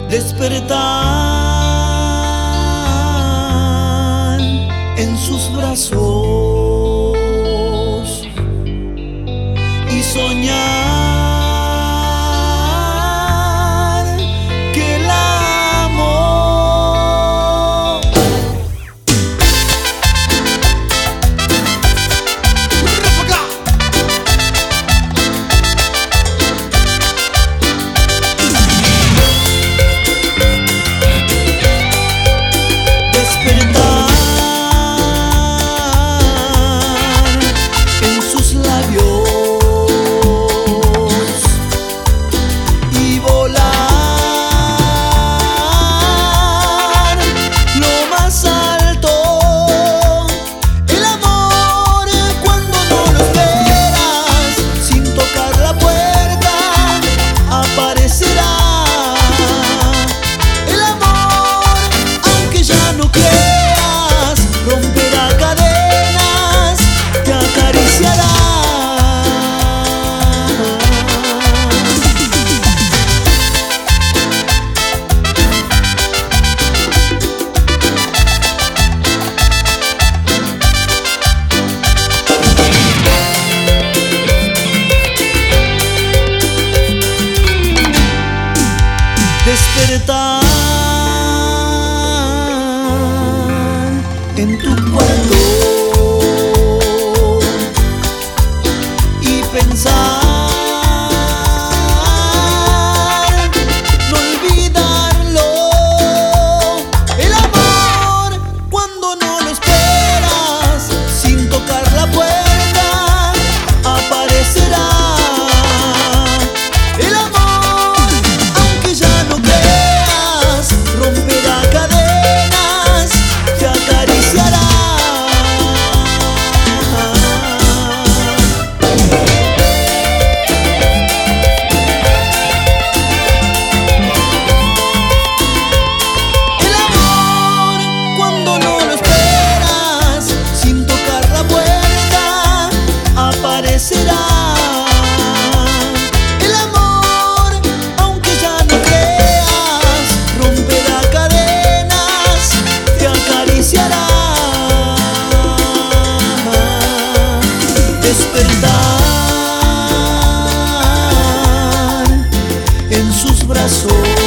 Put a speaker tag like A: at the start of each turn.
A: despertar en sus brazos y soñar que la amo. Despertar en tu cuarto y pensar, no olvidarlo. El amor cuando no lo esperas, sin tocar la puerta, aparecerá. El amor, aunque ya no creas, romperá cadenas, te acariciará. El amor, cuando no lo esperas, sin tocar la puerta, aparecerá. El amor, aunque ya no creas, romperá cadenas, te acariciará. Despertar en sus brazos